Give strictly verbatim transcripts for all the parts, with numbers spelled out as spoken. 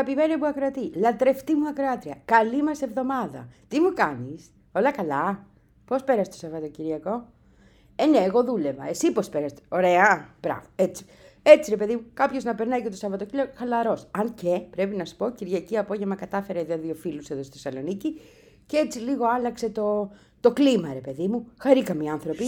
Αγαπημένη μου ακροατή, λατρευτή μου ακροάτρια, καλή μας εβδομάδα. Τι μου κάνεις, όλα καλά? Πώς πέρασε το Σαββατοκύριακο? Ε, ναι, εγώ δούλευα. Εσύ πώς πέρασε? Ωραία, μπράβο, έτσι. Έτσι, ρε παιδί μου, κάποιος να περνάει και το Σαββατοκύριακο χαλαρός. Αν και πρέπει να σου πω, Κυριακή απόγευμα κατάφερε για δύο φίλους εδώ στη Θεσσαλονίκη και έτσι λίγο άλλαξε το, το κλίμα, ρε παιδί μου. Χαρήκαμε οι άνθρωποι.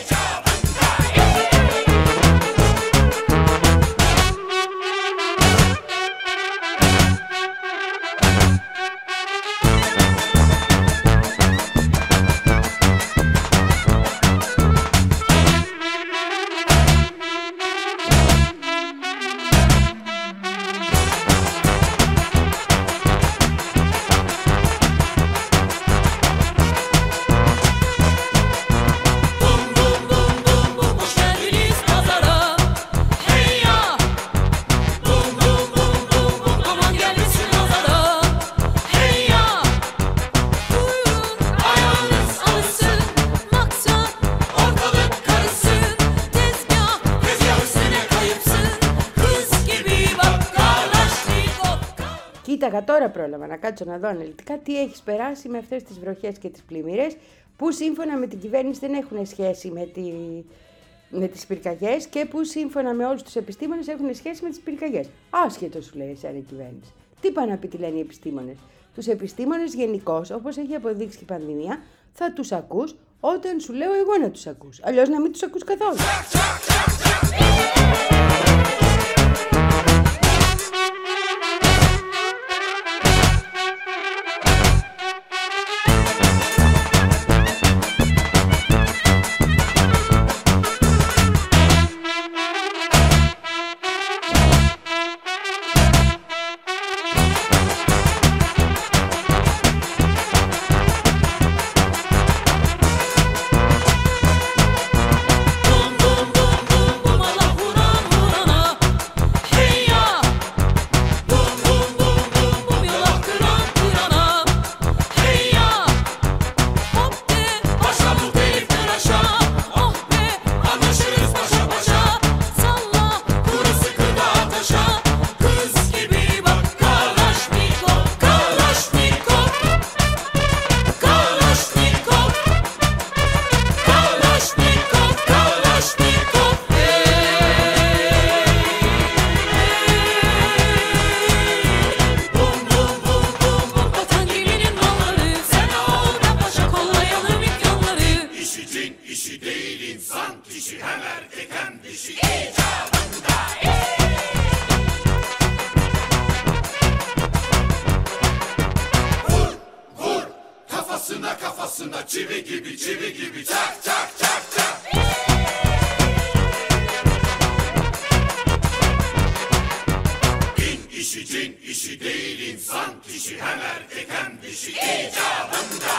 Κοίταγα τώρα, πρόλαβα να κάτσω να δω αναλυτικά τι έχεις περάσει με αυτές τις βροχές και τις πλημμύρες που σύμφωνα με την κυβέρνηση δεν έχουν σχέση με, τη... με τις πυρκαγιές και που σύμφωνα με όλους τους επιστήμονες έχουν σχέση με τις πυρκαγιές. Άσχετο σου λέει εσένα η κυβέρνηση. Τι πάνε να πει, τι λένε οι επιστήμονες? Τους επιστήμονες γενικώς, όπως έχει αποδείξει η πανδημία, θα τους ακούς όταν σου λέω εγώ να τους ακούς. Αλλιώς να μην τους ακούς καθόλου. Çivi gibi çivi gibi çak çak çak çak. Din işi cin işi değil insan kişi hem erkek hem dişi icabında.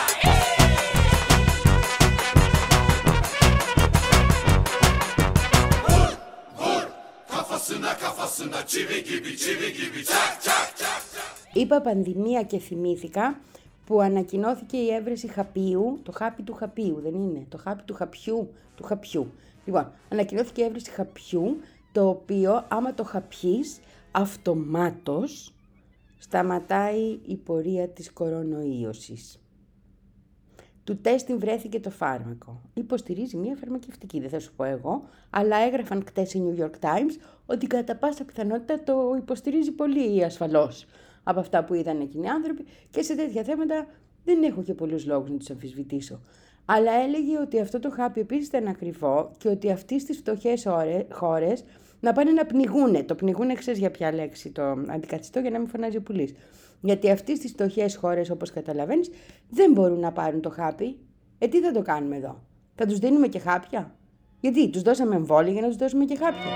Vur vur kafasına kafasına çivi gibi çivi gibi çak çak çak çak. Είπα πανδημία και θυμήθηκα που ανακοινώθηκε η έβρεση χαπίου, το χάπι του χαπίου, δεν είναι, το χάπι του χαπιού, του χαπιού. Λοιπόν, ανακοινώθηκε η έβρεση χαπιού, το οποίο άμα το χαπιείς, αυτομάτως σταματάει η πορεία της κορονοϊώσης. Του τέστην βρέθηκε το φάρμακο. Υποστηρίζει μια φαρμακευτική, δεν θα σου πω εγώ, αλλά έγραφαν χτες οι New York Times ότι κατά πάσα πιθανότητα το υποστηρίζει πολύ ασφαλώς από αυτά που είδαν εκείνοι οι άνθρωποι και σε τέτοια θέματα δεν έχω και πολλούς λόγους να τους αμφισβητήσω. Αλλά έλεγε ότι αυτό το χάπι επίσης ήταν ακριβό και ότι αυτοί στις φτωχές χώρες να πάνε να πνιγούνε. Το πνιγούνε, ξέρεις για ποια λέξη το αντικαθιστώ για να μην φωνάζει ο πουλής. Γιατί αυτοί στις φτωχές χώρες, όπως καταλαβαίνεις, δεν μπορούν να πάρουν το χάπι. Ε, τι θα το κάνουμε εδώ? Θα τους δίνουμε και χάπια? Γιατί τους δώσαμε εμβόλια για να τους δώσουμε και χάπια?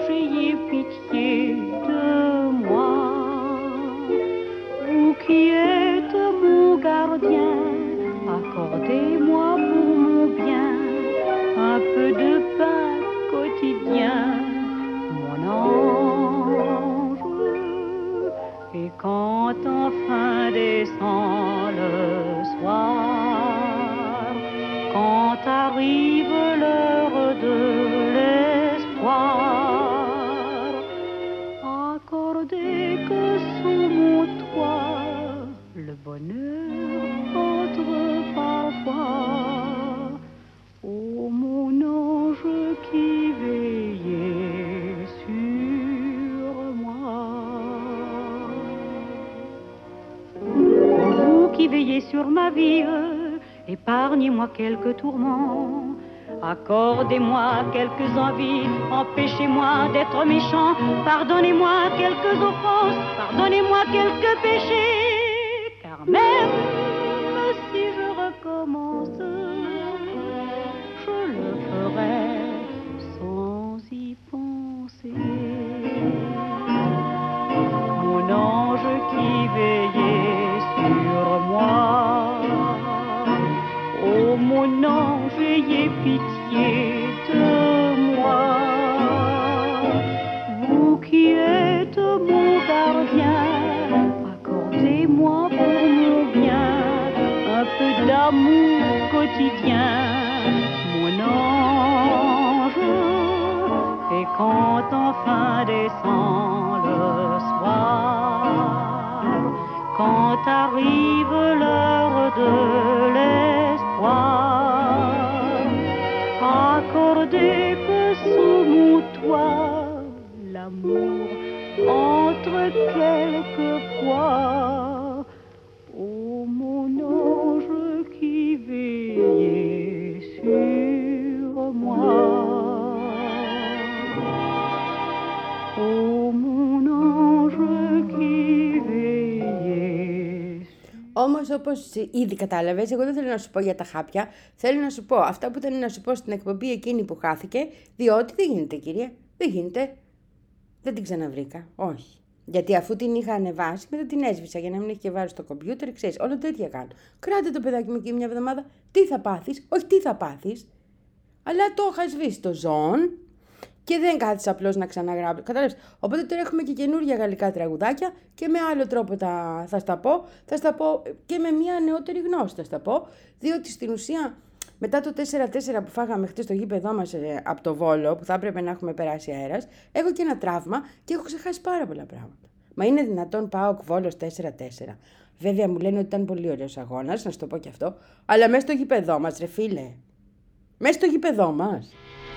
Qui est gardien, accordez-moi pour mon bien un peu de pain quotidien, mon ange. Et quand enfin descend le soir, quand arrive l'heure de l'espoir, accordez que sous mon toit le bonheur entre parfois. Oh mon ange qui veillait sur moi, vous qui veillez sur ma vie, épargnez-moi quelques tourments, accordez-moi quelques envies, empêchez-moi d'être méchant, pardonnez-moi quelques offenses, pardonnez-moi quelques péchés, car même si je recommence, je le ferai sans y penser. Mon ange qui veillait sur moi, oh mon ange, ayez pitié de moi. Vous qui êtes mon gardien, accordez-moi pour mon bien un peu d'amour quotidien, mon ange. Et quand enfin descend le soir, quand arrive l'heure de l'espoir, accordez que sous mon toit l'amour entre quelquefois. Oh mon ange qui veillait sur moi, oh mon ange qui veillait. Όμως, όπως ήδη κατάλαβες, εγώ δεν θέλω να σου πω για τα χάπια. Θέλω να σου πω αυτά που ήταν να σου πω στην εκπομπή εκείνη που χάθηκε, διότι δεν γίνεται, κυρία. Δεν γίνεται. Δεν την ξαναβρήκα. Όχι. Γιατί αφού την είχα ανεβάσει, μετά την έσβησα για να μην έχει και βάρη στο κομπιούτερ, ξέρεις, όλα τέτοια κάνω. Κράτε το παιδάκι μου εκεί μια εβδομάδα. Τι θα πάθεις, όχι τι θα πάθεις. Αλλά το είχα σβήσει το ζών και δεν κάθισα απλώς να ξαναγράψω. Κατάλαβες. Οπότε τώρα έχουμε και καινούργια γαλλικά τραγουδάκια και με άλλο τρόπο τα, θα στα πω. Θα στα πω και με μια νεότερη γνώση θα στα πω. Διότι στην ουσία μετά το τέσσερα τέσσερα που φάγαμε χτες στο γήπεδό μας ε, από το Βόλο, που θα έπρεπε να έχουμε περάσει αέρας, έχω και ένα τραύμα και έχω ξεχάσει πάρα πολλά πράγματα. Μα είναι δυνατόν ΠΑΟΚ Βόλος τέσσερα τέσσερα. Βέβαια μου λένε ότι ήταν πολύ ωραίος αγώνας, να σου το πω και αυτό, αλλά μέσα στο γήπεδό μας, ρε φίλε. Μέσα στο γήπεδό μας.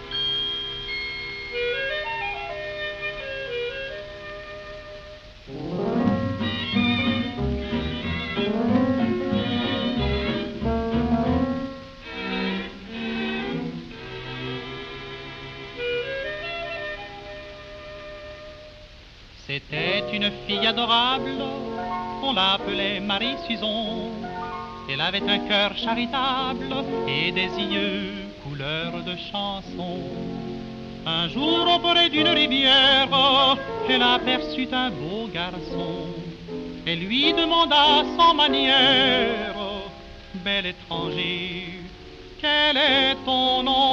C'était une fille adorable, on l'appelait Marie Suzon. Elle avait un cœur charitable et des yeux couleur de chanson. Un jour au bord d'une rivière, elle aperçut un beau garçon. Elle lui demanda sans manière, bel étranger, quel est ton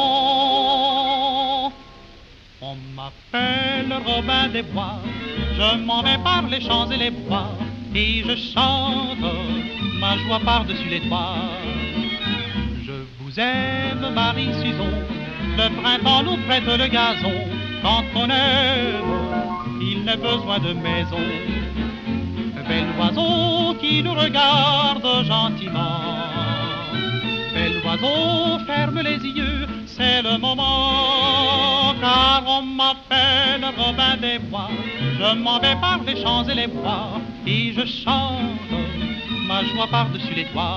nom? On m'appelle Robin des Bois, je m'en vais par les champs et les bois, et je chante ma joie par-dessus les toits. Je vous aime, Marie Suzon, le printemps nous prête le gazon. Quand on aime, il n'est besoin de maison. Bel oiseau qui nous regarde gentiment, bel oiseau, ferme les yeux, c'est le moment, car on m'appelle Robin des Bois. Je m'en vais par les champs et les bois, et je chante ma joie par-dessus les toits.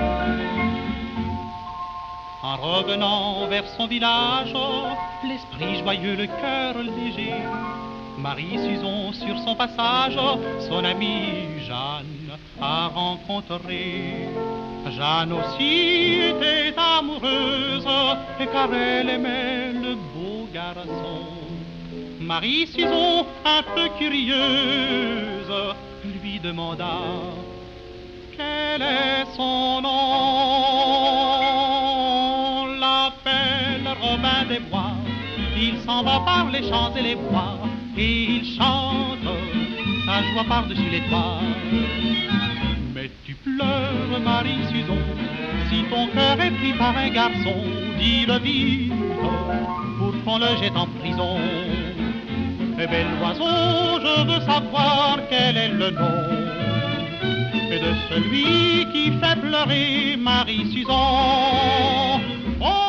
En revenant vers son village, l'esprit joyeux, le cœur léger, Marie Suzon sur son passage, son amie Jeanne a rencontré. Jeanne aussi était amoureuse, car elle aimait le beau garçon. Marie Suzon, un peu curieuse, lui demanda: Quel est son nom? L'appelle Robin des Bois. Il s'en va par les champs et les bois et il chante sa joie par-dessus les toits. Mais tu pleures, Marie-Suzon, si ton cœur est pris par un garçon, dis-le vite pour qu'on le jette en prison. Eh bel oiseau, je veux savoir quel est le nom et de celui qui fait pleurer Marie-Suzon. Oh,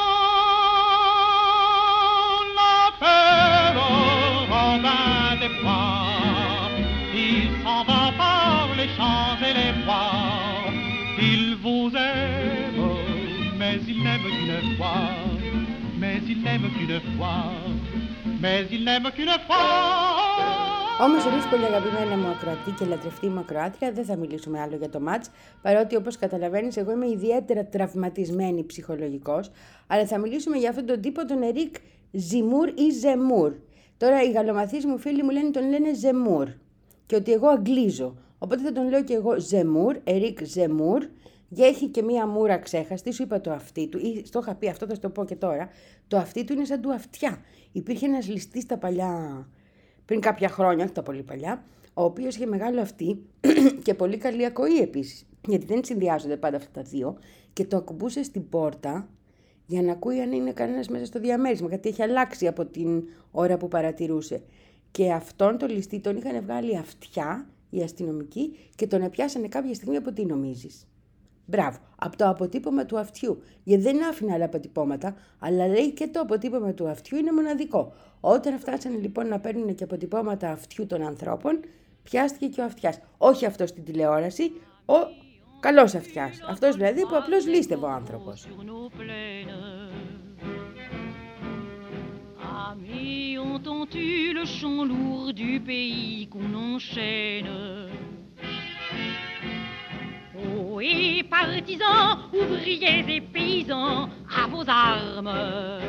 il s'en va par les champs et les bois. Il vous aime, mais il n'aime qu'une fois. Mais il n'aime qu'une fois. Mais il n'aime qu'une fois. Όμως εμείς πολύ αγαπημένα μου ακροατή και λατρευτή μου ακροάτρια δεν θα μιλήσουμε άλλο για το μάτς, παρότι όπως καταλαβαίνεις εγώ είμαι ιδιαίτερα τραυματισμένη ψυχολογικός, αλλά θα μιλήσουμε για αυτόν τον τύπο, τον Ερίκ Ζιμούρ ή Ζεμούρ. Τώρα οι γαλλομαθείς μου φίλοι μου λένε, τον λένε Ζεμούρ και ότι εγώ αγγλίζω, οπότε θα τον λέω και εγώ Ζεμούρ, Ερίκ Ζεμούρ, και έχει και μία μούρα ξέχαστη, σου είπα το αυτί του, ή στο είχα πει αυτό, θα σου το πω και τώρα, το αυτί του είναι σαν του αυτιά. Υπήρχε ένας ληστής στα παλιά, πριν κάποια χρόνια, όχι τα πολύ παλιά, ο οποίος είχε μεγάλο αυτί και πολύ καλή ακοή επίσης, γιατί δεν συνδυάζονται πάντα αυτά τα δύο, και το ακουμπούσε στην πόρτα για να ακούει αν είναι κανένας μέσα στο διαμέρισμα, γιατί έχει αλλάξει από την ώρα που παρατηρούσε. Και αυτόν τον ληστή τον είχαν βγάλει αυτιά οι αστυνομικοί και τον επιάσανε κάποια στιγμή από τι νομίζεις? Μπράβο, από το αποτύπωμα του αυτιού. Γιατί δεν άφηνε άλλα αποτυπώματα, αλλά λέει και το αποτύπωμα του αυτιού είναι μοναδικό. Όταν φτάσανε λοιπόν να παίρνουν και αποτυπώματα αυτιού των ανθρώπων, πιάστηκε και ο αυτιάς. Όχι αυτός στην τηλεόραση, ο καλός αυτιάς. Αυτός δηλαδή που απλώς λίστευε ο άνθρωπος. Amis, entends-tu le chant lourd du pays qu'on enchaîne? Oh, et partisans, ouvriers et paysans, à vos armes.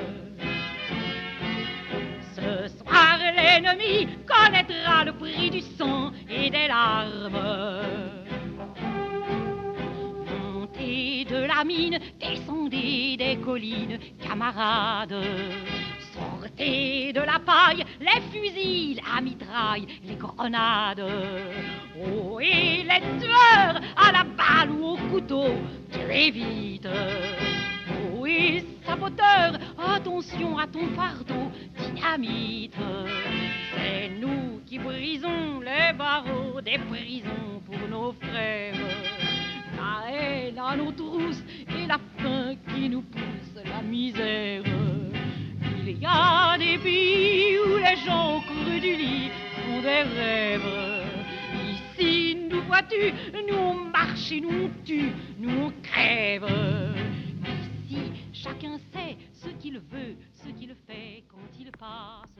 Ce soir, l'ennemi connaîtra le prix du sang et des larmes. Montez de la mine, descendez des collines, camarades. Sortez de la paille, les fusils, la mitraille, les grenades. Oh, et les tueurs, à la balle ou au couteau, tirez vite. Oh, et saboteurs, attention à ton fardeau, dynamite. C'est nous qui brisons les barreaux des prisons pour nos frères. La haine à nos trousses et la faim qui nous pousse la misère. Il y a des pays où les gens au creux du lit font des rêves. Ici, nous vois-tu, nous on marche et nous on tue, nous on crève. Ici, chacun sait ce qu'il veut, ce qu'il fait quand il passe.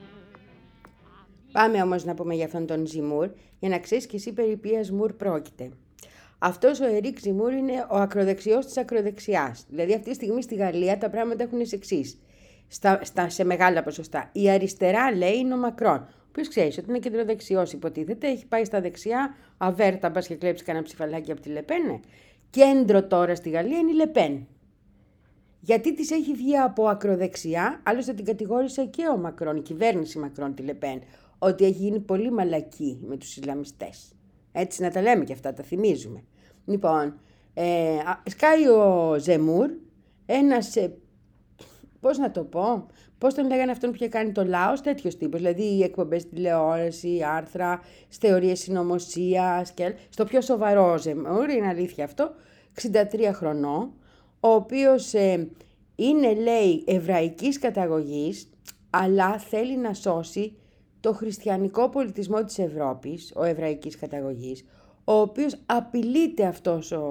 Πάμε όμως να πούμε για αυτόν τον Ζιμούρ, για να ξέρεις και εσύ περί ποιας Μουρ πρόκειται. Αυτός ο Ερίκ Ζιμούρ είναι ο ακροδεξιός της ακροδεξιάς. Δηλαδή αυτή τη στιγμή στη Γαλλία τα πράγματα έχουν ως εξής. Στα, στα, σε μεγάλα ποσοστά. Η αριστερά λέει είναι ο Μακρόν, ο οποίος ξέρεις ότι είναι κεντροδεξιός υποτίθεται, έχει πάει στα δεξιά, αβέρτα μπας και κλέψει κανένα ψηφαλάκι από τη Λεπέν. Κέντρο τώρα στη Γαλλία είναι η Λεπέν. Γιατί της έχει βγει από ακροδεξιά, άλλωστε την κατηγόρησε και ο Μακρόν, η κυβέρνηση Μακρόν τη Λεπέν, ότι έχει γίνει πολύ μαλακή με τους Ισλαμιστές. Έτσι να τα λέμε και αυτά, τα θυμίζουμε. Λοιπόν, ε, σκάει ο Ζεμούρ, ένας... Ε, Πώς να το πω, πώς τον λέγανε αυτόν που είχε κάνει το Λάος, τέτοιος τύπος, δηλαδή οι εκπομπές τηλεόραση, άρθρα, θεωρίες συνωμοσίας και στο πιο σοβαρό Ζεμούρ, είναι αλήθεια αυτό, εξήντα τρία χρονών, ο οποίος ε, είναι λέει εβραϊκής καταγωγής, αλλά θέλει να σώσει το χριστιανικό πολιτισμό της Ευρώπης, ο εβραϊκής καταγωγής, ο οποίος απειλείται αυτός ο,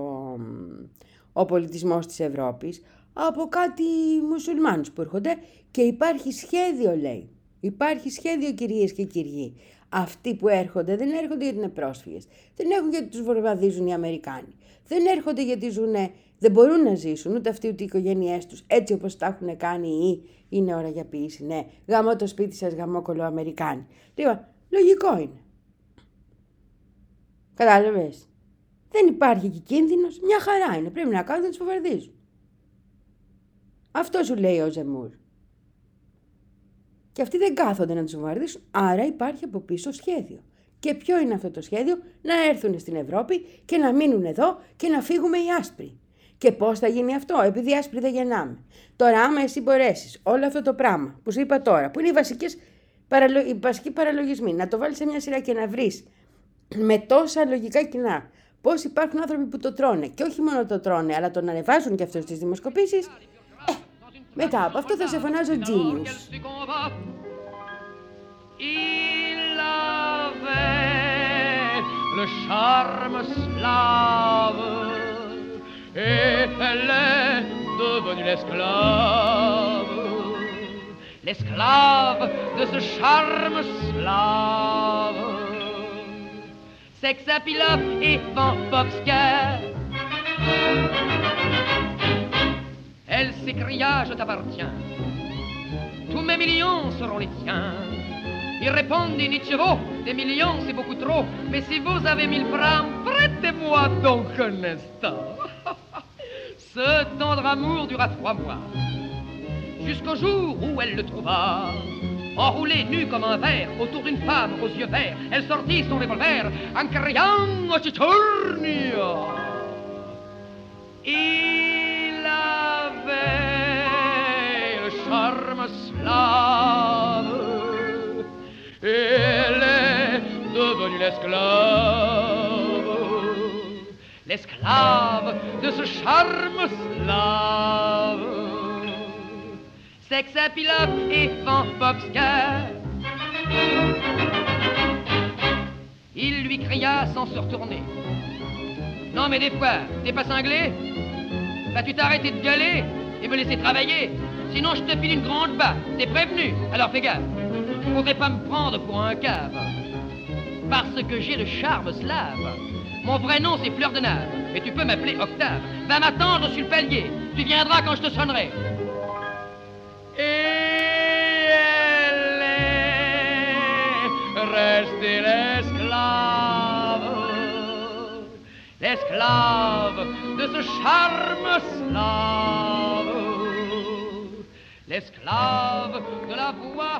ο πολιτισμός της Ευρώπης, από κάτι μουσουλμάνους που έρχονται και υπάρχει σχέδιο λέει. Υπάρχει σχέδιο κυρίες και κυριοί. Αυτοί που έρχονται δεν έρχονται γιατί είναι πρόσφυγες. Δεν έρχονται γιατί τους βομβαρδίζουν οι Αμερικάνοι. Δεν έρχονται γιατί ζουνε, δεν μπορούν να ζήσουν ούτε αυτοί ούτε οι οικογένειές τους έτσι όπως τα έχουν κάνει ή είναι ώρα για ποιήση. Ναι, γαμώ το σπίτι σας, γαμώ κολοαμερικάνοι. Λοιπόν, λογικό είναι. Κατάλαβες. δεν υπάρχει εκεί κίνδυνος, μια χαρά είναι, πρέπει να κάνουν να τους βομβαρδίζουν. Αυτό σου λέει ο Ζεμούρ. Και αυτοί δεν κάθονται να τους βομβαρδίσουν, άρα υπάρχει από πίσω σχέδιο. Και ποιο είναι αυτό το σχέδιο? Να έρθουν στην Ευρώπη και να μείνουν εδώ και να φύγουμε οι άσπροι. Και πώς θα γίνει αυτό? Επειδή οι άσπροι δεν γεννάμε. Τώρα, άμα εσύ μπορέσεις όλο αυτό το πράγμα που σου είπα τώρα, που είναι οι, βασικές, οι βασικοί παραλογισμοί, να το βάλεις σε μια σειρά και να βρεις με τόσα λογικά κοινά πώς υπάρχουν άνθρωποι που το τρώνε, και όχι μόνο το τρώνε, αλλά τον ανεβάζουν και αυτό στις δημοσκοπήσεις, ε, μετά από αυτό θα σε φωνάζω genius. Le charme slave, et elle est devenue l'esclave, l'esclave de ce charme slave. Sex Apilov et Pampowska. Elle s'écria, je t'appartiens, tous mes millions seront les tiens. Ils répondent, Nietzschevo, des millions c'est beaucoup trop, mais si vous avez mille francs, prêtez-moi donc un instant. Ce tendre amour dura trois mois, jusqu'au jour où elle le trouva, enroulé nu comme un ver autour d'une femme aux yeux verts. Elle sortit son revolver en criant au Tchétchournia. Il avait le charme slave, elle est devenue l'esclave, l'esclave de ce charme slave. Sex Apilov et Pampowska. Il lui cria sans se retourner, non mais des fois, t'es pas cinglé? Vas-tu t'arrêter de gueuler et me laisser travailler? Sinon je te file une grande baffe, t'es prévenu, alors fais gaffe. Faudrait pas me prendre pour un cave, parce que j'ai le charme slave. Mon vrai nom c'est Fleur de Nave, mais tu peux m'appeler Octave. Va m'attendre sur le palier, tu viendras quand je te sonnerai. Et elle est restée l'esclave, l'esclave de ce charme slave, l'esclave de la voix.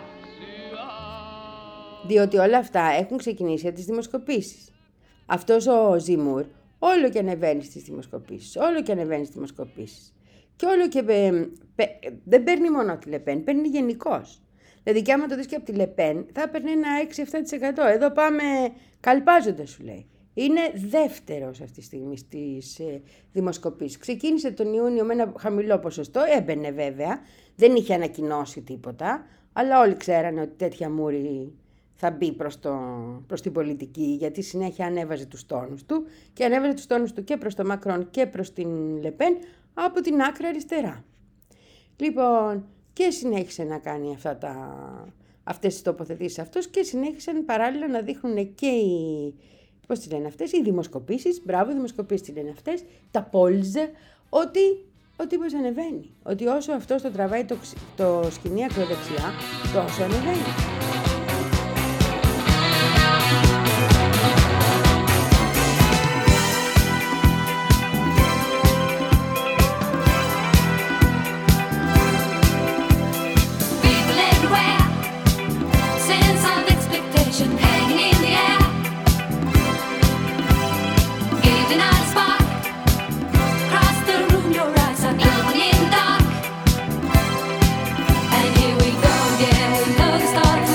Διότι όλα αυτά έχουν ξεκινήσει από τις δημοσκοπήσεις. Αυτός ο Ζιμούρ όλο και ανεβαίνει στις δημοσκοπήσεις, όλο και ανεβαίνει στις δημοσκοπήσεις. Και όλο και πε, πε, δεν παίρνει μόνο τη Λεπέν, παίρνει γενικώς. Δηλαδή και άμα το δεις και από τη Λεπέν θα έπαιρνε ένα έξι με επτά τοις εκατό. Εδώ πάμε καλπάζοντας σου λέει. Είναι δεύτερος αυτή τη στιγμή στις ε, δημοσκοπήσεις. Ξεκίνησε τον Ιούνιο με ένα χαμηλό ποσοστό, έμπαινε βέβαια, δεν είχε ανακοινώσει τίποτα, αλλά όλοι ξέρανε ότι τέτοια μούρη θα μπει προς, το, προς την πολιτική, γιατί συνέχεια ανέβαζε τους τόνους του και ανέβαζε τους τόνους του και προς το Μακρόν και προς την Λεπέν από την άκρα αριστερά. Λοιπόν, και συνέχισε να κάνει αυτά τα, αυτές τις τοποθετήσεις αυτός και συνέχισαν παράλληλα να δείχνουν και οι, πώς τις λένε αυτές, οι δημοσκοπήσεις, μπράβο, οι δημοσκοπήσεις τις λένε αυτές, τα polls, ότι ο τύπος ανεβαίνει. Ότι όσο αυτός το τραβάει το, το σκηνή ακροδεξιά, τόσο ανεβαίνει. Start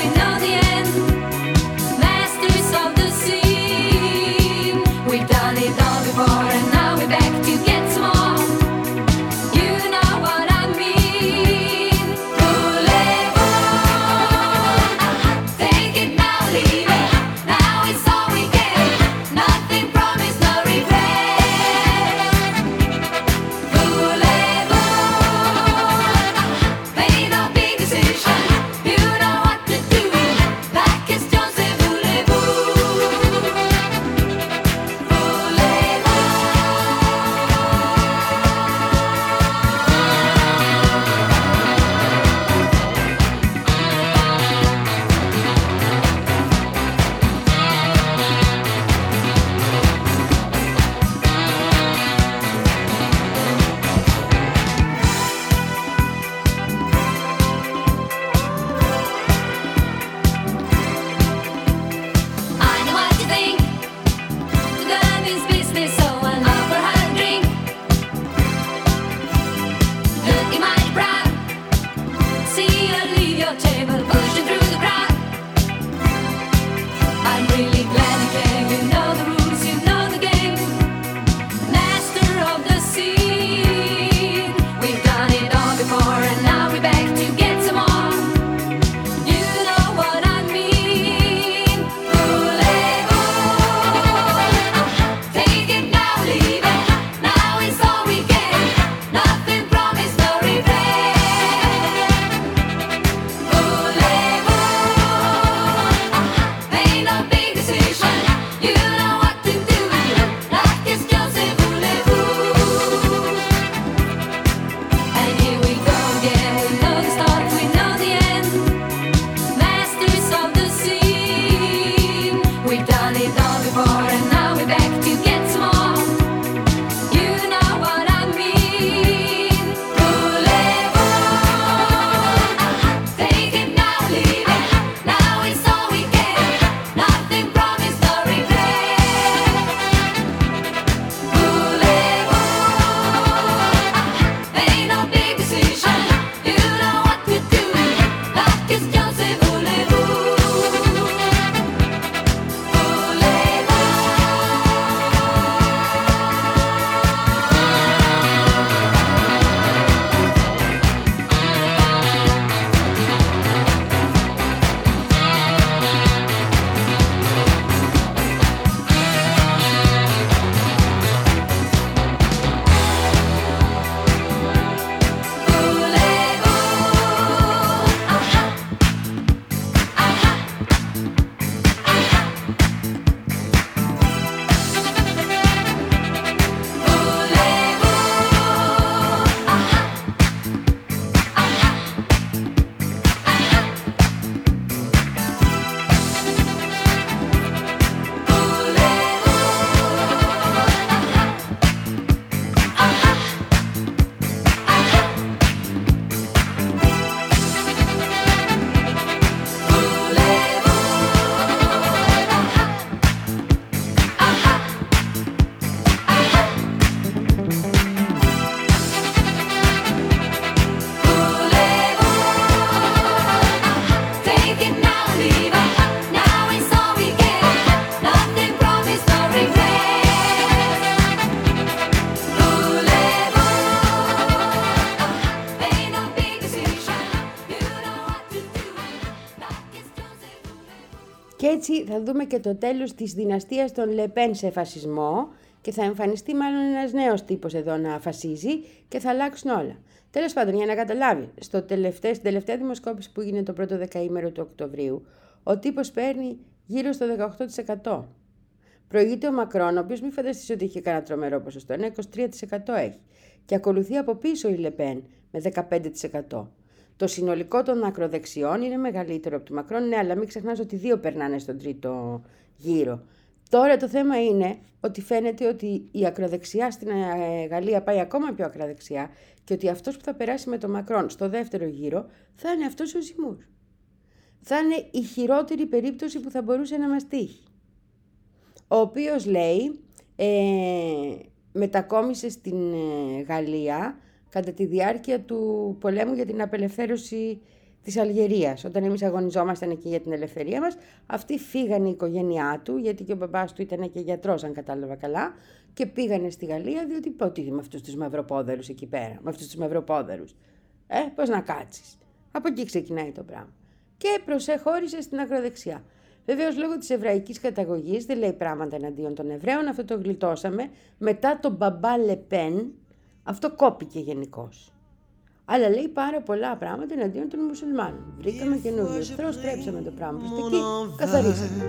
έτσι θα δούμε και το τέλος της δυναστείας των Λεπέν σε φασισμό και θα εμφανιστεί μάλλον ένας νέος τύπος εδώ να φασίζει και θα αλλάξουν όλα. Τέλος πάντων, για να καταλάβει, στο τελευταίο, στην τελευταία δημοσκόπηση που έγινε το πρώτο δεκαήμερο του Οκτωβρίου, ο τύπος παίρνει γύρω στο δεκαοκτώ τοις εκατό. Προηγείται ο Μακρόν, ο οποίος μην φανταστείς ότι είχε κανένα τρομερό ποσοστό, ένα είκοσι τρία τοις εκατό έχει. Και ακολουθεί από πίσω η Λεπέν με δεκαπέντε τοις εκατό. Το συνολικό των ακροδεξιών είναι μεγαλύτερο από του Μακρόν, ναι, αλλά μην ξεχνάς ότι δύο περνάνε στον τρίτο γύρο. Τώρα το θέμα είναι ότι φαίνεται ότι η ακροδεξιά στην Γαλλία πάει ακόμα πιο ακροδεξιά και ότι αυτός που θα περάσει με τον Μακρόν στο δεύτερο γύρο θα είναι αυτός ο Ζιμούρ. Θα είναι η χειρότερη περίπτωση που θα μπορούσε να μας τύχει. Ο οποίος λέει ε, μετακόμισε στην ε, Γαλλία κατά τη διάρκεια του πολέμου για την απελευθέρωση της Αλγερίας. Όταν εμείς αγωνιζόμασταν εκεί για την ελευθερία μας, αυτοί φύγανε η οικογένειά του, γιατί και ο μπαμπάς του ήταν και γιατρός, αν κατάλαβα καλά, και πήγανε στη Γαλλία, διότι πότε με αυτούς τους μαυροπόδερους εκεί πέρα, με αυτούς τους μαυροπόδερους. Ε, πώς να κάτσεις. Από εκεί ξεκινάει το πράγμα. Και προσεχώρησε στην ακροδεξιά. Βεβαίως, λόγω της εβραϊκής καταγωγής, δεν λέει πράγματα εναντίον των Εβραίων, αυτό το γλιτώσαμε. Μετά τον μπαμπά Λεπέν, αυτό κόπηκε γενικώς. Αλλά λέει πάρα πολλά πράγματα εναντίον των μουσουλμάνων. Βρήκαμε καινούριο εχθρό, στρέψαμε το πράγμα προς τα εκεί, καθαρίσαμε.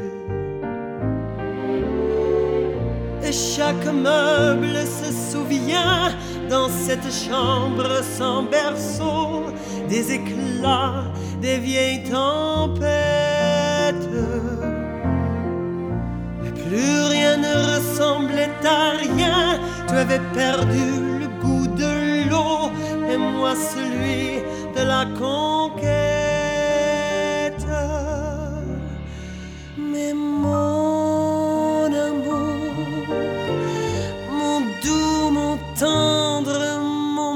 Et chaque meuble se souvient dans cette chambre sans berceau des éclats des vieilles tempêtes. Mais plus rien ne ressemblait à rien, tu avais perdu le goût de l'eau et moi celui de la conquête. Mais mon amour, mon doux, mon tendre, mon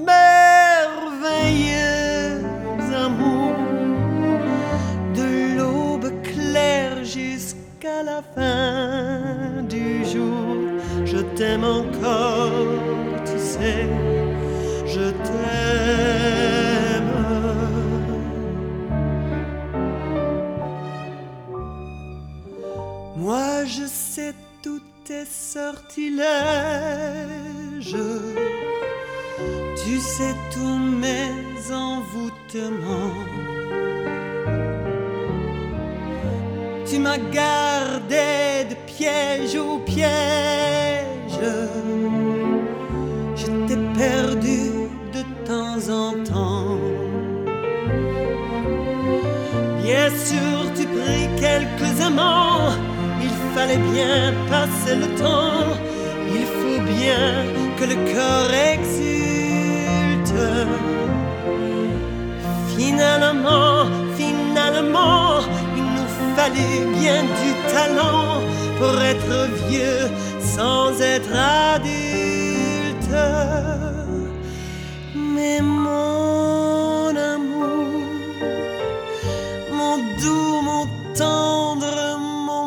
merveilleux amour, de l'aube claire jusqu'à la fin du jour, je t'aime encore, tu sais, je t'aime. Moi je sais tous tes sortilèges, tu sais tous mes envoûtements. Tu m'as gardé de piège au piège, je t'ai perdu de temps en temps. Bien sûr tu pris quelques amants, il fallait bien passer le temps. Il faut bien que le corps exulte. Finalement, finalement, il nous fallut bien du talent pour être vieux sans être adulte. Mais mon amour, mon doux, mon tendre, mon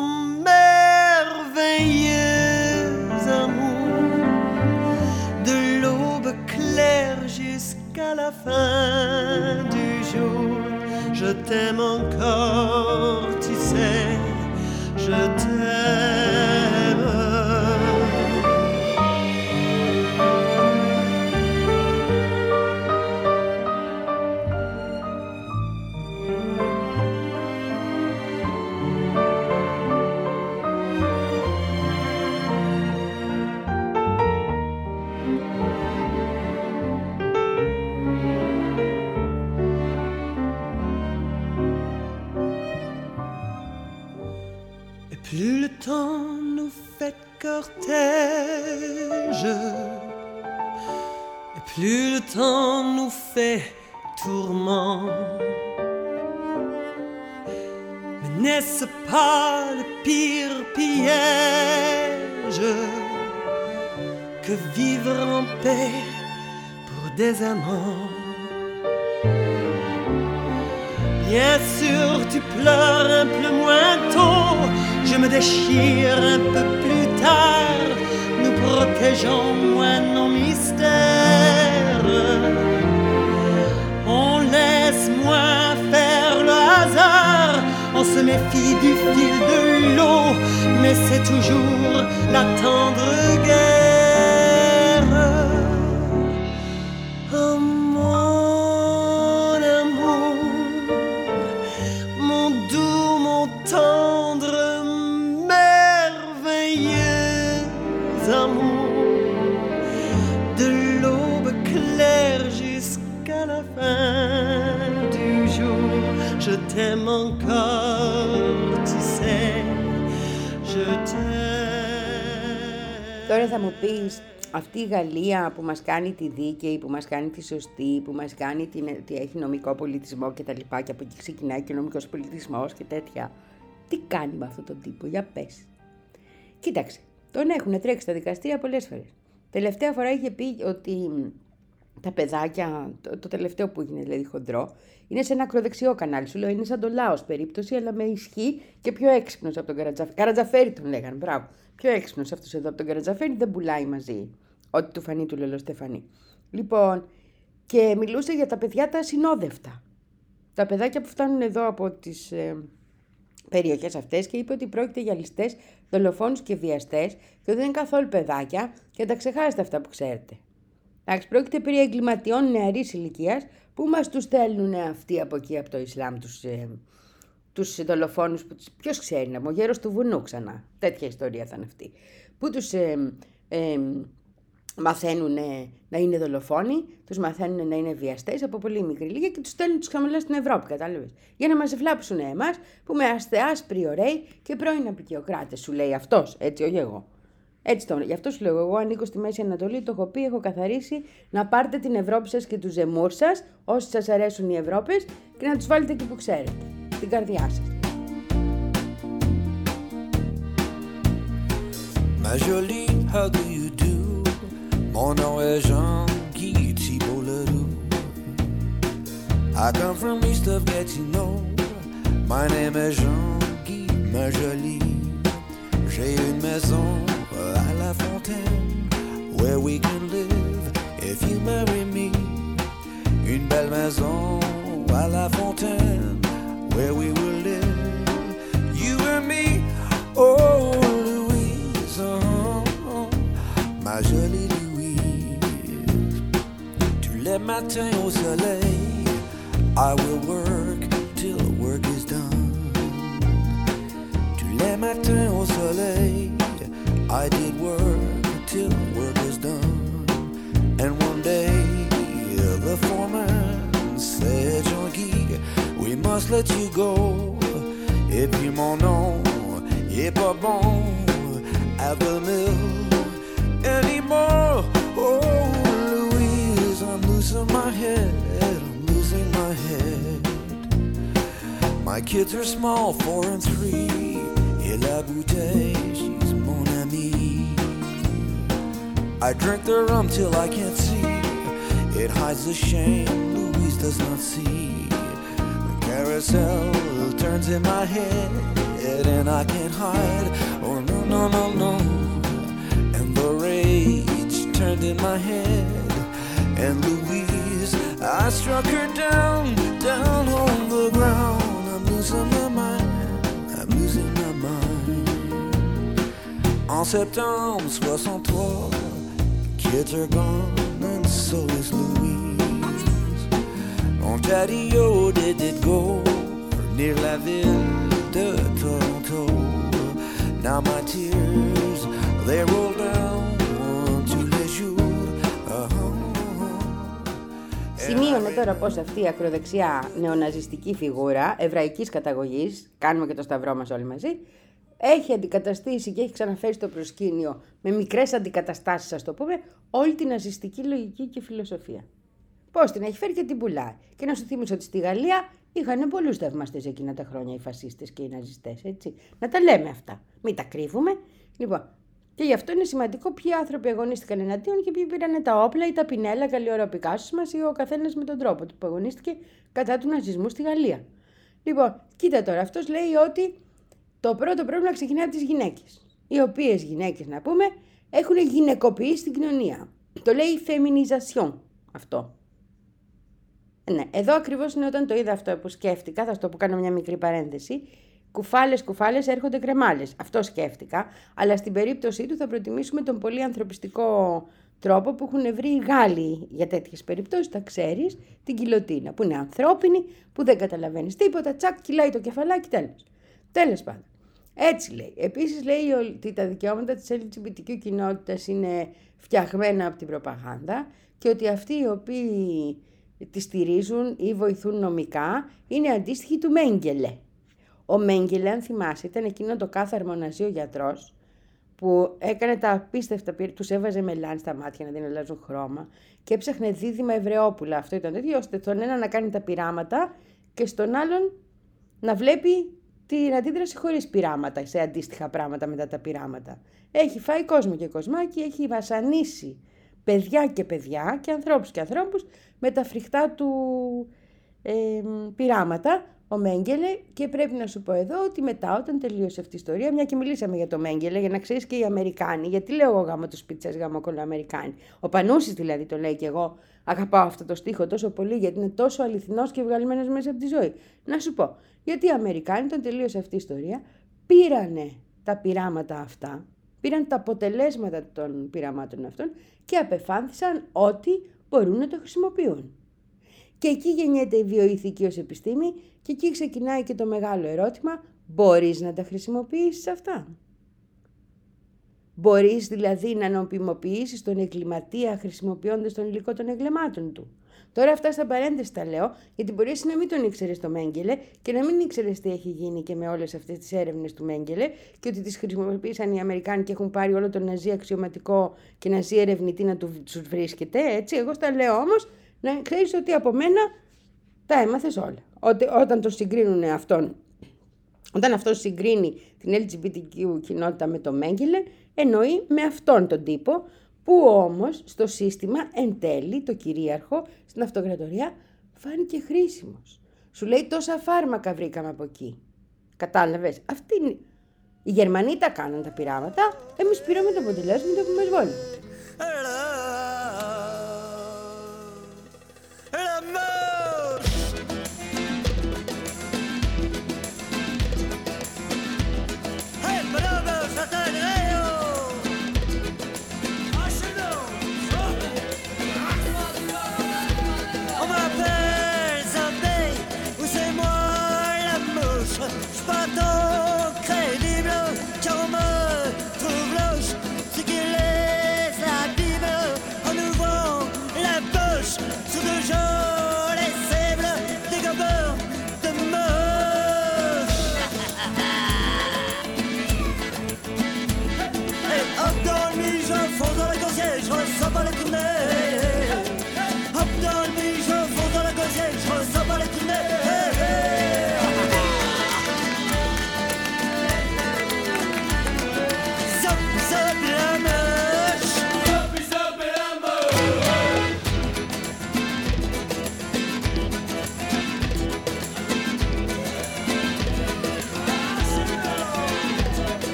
merveilleux amour, de l'aube claire jusqu'à la fin du jour, je t'aime encore, tu sais, je t'aime. Plus le temps nous fait cortège, et plus le temps nous fait tourment. Mais n'est-ce pas le pire piège que vivre en paix pour des amants? Bien sûr tu pleures un peu moins tôt, je me déchire un peu plus tard, nous protégeons moins nos mystères. On laisse moins faire le hasard, on se met fille du fil de l'eau, mais c'est toujours la tendre guerre. Oh mon amour, mon doux, mon tendre, merveilleux amour, de l'aube claire jusqu'à la fin du jour, je t'aime encore, tu sais, je t'aime. Τώρα θα μου πεις, αυτή η Γαλλία που μας κάνει τη δίκαιη, που μας κάνει τη σωστή, που μας κάνει την, ότι έχει νομικό πολιτισμό και τα λοιπά, και από εκεί ξεκινάει και ο νομικός πολιτισμός και τέτοια, τι κάνει με αυτόν τον τύπο, για πες. Κοίταξε, τον έχουν τρέξει στα δικαστήρια πολλές φορές. Τελευταία φορά είχε πει ότι τα παιδάκια, το, το τελευταίο που έγινε δηλαδή χοντρό, είναι σε ένα ακροδεξιό κανάλι. Σου λέω, είναι σαν το Λάος περίπτωση, αλλά με ισχύ και πιο έξυπνος από τον Καρατζαφέρη. Καρατζαφέρη τον λέγανε, μπράβο. Πιο έξυπνος αυτός εδώ από τον Καρατζαφέρη, δεν πουλάει μαζί. Ό,τι του φανεί του Λελό Στεφανή. Λοιπόν, και μιλούσε για τα παιδιά τα ασυνόδευτα. Τα παιδάκια που φτάνουν εδώ από τις ε, περιοχές αυτές, και είπε ότι πρόκειται για ληστές, δολοφόνους και βιαστές, και ότι δεν είναι καθόλου παιδάκια, και τα ξεχάσετε αυτά που ξέρετε. Εντάξει, πρόκειται περί εγκληματιών νεαρής ηλικίας που μας τους στέλνουν αυτοί από εκεί, από το Ισλάμ, τους, ε, τους δολοφόνους, που, ποιος ξέρει, να μου, ο γέρος του βουνού ξανά, τέτοια ιστορία θα είναι αυτή, που τους ε, ε, μαθαίνουν να είναι δολοφόνοι, τους μαθαίνουν να είναι βιαστές από πολύ μικρή ηλικία και τους στέλνουν τους χαμηλά στην Ευρώπη, κατάλαβες, για να μας ευλάψουν εμάς που είμαστε άσπροι, ωραίοι και πρώην απεικιοκράτες, σου λέει αυτός, έτσι, όχι εγώ. Έτσι το, γι' αυτό σου λέω, εγώ ανήκω στη Μέση Ανατολή, το έχω πει, έχω καθαρίσει, να πάρετε την Ευρώπη σας και τους ζεμούρ σας, όσοι σας αρέσουν οι Ευρώπες, και να τους βάλετε εκεί που ξέρετε, την καρδιά σας. Ma jolie, how do you do? Mon nom est Jean-Guy Thibault-Ledoux. I come from east of Gatineau. My name is Jean-Guy, ma jolie. J'ai une maison à La Fontaine, where we can live if you marry me. Une belle maison à La Fontaine, where we will live, you and me. Oh Louise, oh, oh, ma jolie Louise. Tous les matins au soleil, I will work till work is done. Tous les matins au soleil, I did work till work was done. And one day the foreman said, Jean-Guy, we must let you go. Et puis mon nom est pas bon at the mill anymore. Oh Louise, I'm losing my head, I'm losing my head. My kids are small, four and three. Et la bouteille, she's mon amie. I drink the rum till I can't see. It hides the shame Louise does not see. The carousel turns in my head, and I can't hide. Oh no, no, no, no. And the rage turned in my head. And Louise, I struck her down, down on the ground. I'm losing my mind, I'm losing my mind. En septembre soixante-trois, kids are gone and so is Louise. Ontario did it go near la ville de Toronto. Now my tears, they roll down tous les jours. Uh-huh. Σημείωνε τώρα πως αυτή η ακροδεξιά νεοναζιστική φιγούρα εβραϊκής καταγωγής, κάνουμε και το σταυρό μας όλοι μαζί, έχει αντικαταστήσει και έχει ξαναφέρει στο προσκήνιο με μικρές αντικαταστάσεις, ας το πούμε, όλη την ναζιστική λογική και φιλοσοφία. Πώς την έχει φέρει και την πουλάει. Και να σου θυμίσω ότι στη Γαλλία είχαν πολλούς θαυμαστές εκείνα τα χρόνια οι φασίστες και οι ναζιστές, έτσι. Να τα λέμε αυτά. Μην τα κρύβουμε. Λοιπόν, και γι' αυτό είναι σημαντικό ποιοι άνθρωποι αγωνίστηκαν εναντίον και ποιοι πήραν τα όπλα ή τα πινέλα, καλή ώρα Πικάσο μας, ή ο καθένας με τον τρόπο του που αγωνίστηκε κατά του ναζισμού στη Γαλλία. Λοιπόν, κοίτα τώρα, αυτός λέει ότι το πρώτο πρόβλημα ξεκινάει από τις γυναίκες. Οι οποίες γυναίκες, να πούμε, έχουν γυναικοποιήσει την κοινωνία. Το λέει feminisation αυτό. Ναι, εδώ ακριβώς είναι όταν το είδα αυτό που σκέφτηκα, θα στο πω κάνω μια μικρή παρένθεση. κουφάλες κουφάλες έρχονται κρεμάλες. Αυτό σκέφτηκα, αλλά στην περίπτωσή του θα προτιμήσουμε τον πολύ ανθρωπιστικό τρόπο που έχουν βρει οι Γάλλοι για τέτοιες περιπτώσεις, τα ξέρεις, την κιλοτίνα, που είναι ανθρώπινη, που δεν καταλαβαίνεις τίποτα, τσακ, κυλάει το κεφαλάκι, τέλος. Τέλος πάντων. Έτσι λέει. Επίσης λέει ότι τα δικαιώματα της ελ τζι μπι τι κιου κοινότητας είναι φτιαγμένα από την προπαγάνδα και ότι αυτοί οι οποίοι τη στηρίζουν ή βοηθούν νομικά είναι αντίστοιχοι του Μέγκελε. Ο Μέγκελε, αν θυμάσαι, ήταν εκείνο το κάθαρμο ναζί γιατρός που έκανε τα απίστευτα, τους έβαζε μελάνι στα μάτια να δεν αλλάζουν χρώμα και έψαχνε δίδυμα Εβραιόπουλα. Αυτό ήταν τέτοιο, ώστε τον ένα να κάνει τα πειράματα και στον άλλον να βλέπει την αντίδραση χωρίς πειράματα σε αντίστοιχα πράγματα μετά τα πειράματα. Έχει φάει κόσμο και κοσμάκι, έχει βασανίσει παιδιά και παιδιά και ανθρώπους και ανθρώπους με τα φρικτά του ε, πειράματα, ο Μέγκελε, και πρέπει να σου πω εδώ ότι μετά όταν τελείωσε αυτή η ιστορία, μια και μιλήσαμε για το Μέγκελε, για να ξέρεις και οι Αμερικάνοι, γιατί λέω εγώ γάμο τους πίτσες, γάμο κολοαμερικάνοι. Ο Πανούσης δηλαδή το λέει και εγώ αγαπάω αυτό το στίχο τόσο πολύ γιατί είναι τόσο αληθινός και βγαλμένος μέσα από τη ζωή. Να σου πω, γιατί οι Αμερικάνοι όταν τελείωσε αυτή η ιστορία πήρανε τα πειράματα αυτά, πήραν τα αποτελέσματα των πειραμάτων αυτών και απεφάνθησαν ότι μπορούν να το χρησιμοποιούν. Και εκεί γεννιέται η βιοειθική ως επιστήμη και εκεί ξεκινάει και το μεγάλο ερώτημα, μπορείς να τα χρησιμοποιήσεις αυτά? Μπορείς δηλαδή να νομιμοποιήσεις τον εγκληματία χρησιμοποιώντας τον υλικό των εγκλημάτων του? Τώρα αυτά στα παρένθεση τα λέω, γιατί μπορεί εσύ να μην τον ήξερες το Μέγκελε και να μην ήξερες τι έχει γίνει και με όλες αυτές τις έρευνες του Μέγκελε και ότι τις χρησιμοποίησαν οι Αμερικάνοι και έχουν πάρει όλο τον ναζί αξιωματικό και ναζί ερευνητή να τους βρίσκεται, έτσι. Εγώ στα λέω όμως να ξέρεις ότι από μένα τα έμαθες όλα. Ότι, όταν τον συγκρίνουν αυτόν, όταν αυτός συγκρίνει την ελ τζι μπι τι κιου κοινότητα με το Μέγκελε, εννοεί με αυτόν τον τύπο, που όμως στο σύστημα εν τέλει, το κυρίαρχο, στην αυτοκρατορία, φάνηκε χρήσιμος. Σου λέει τόσα φάρμακα βρήκαμε από εκεί. Κατάλαβες, αυτή είναι. Οι Γερμανοί τα κάναν τα πειράματα, εμείς πήραμε τα αποτελέσματα που μας βόλευε.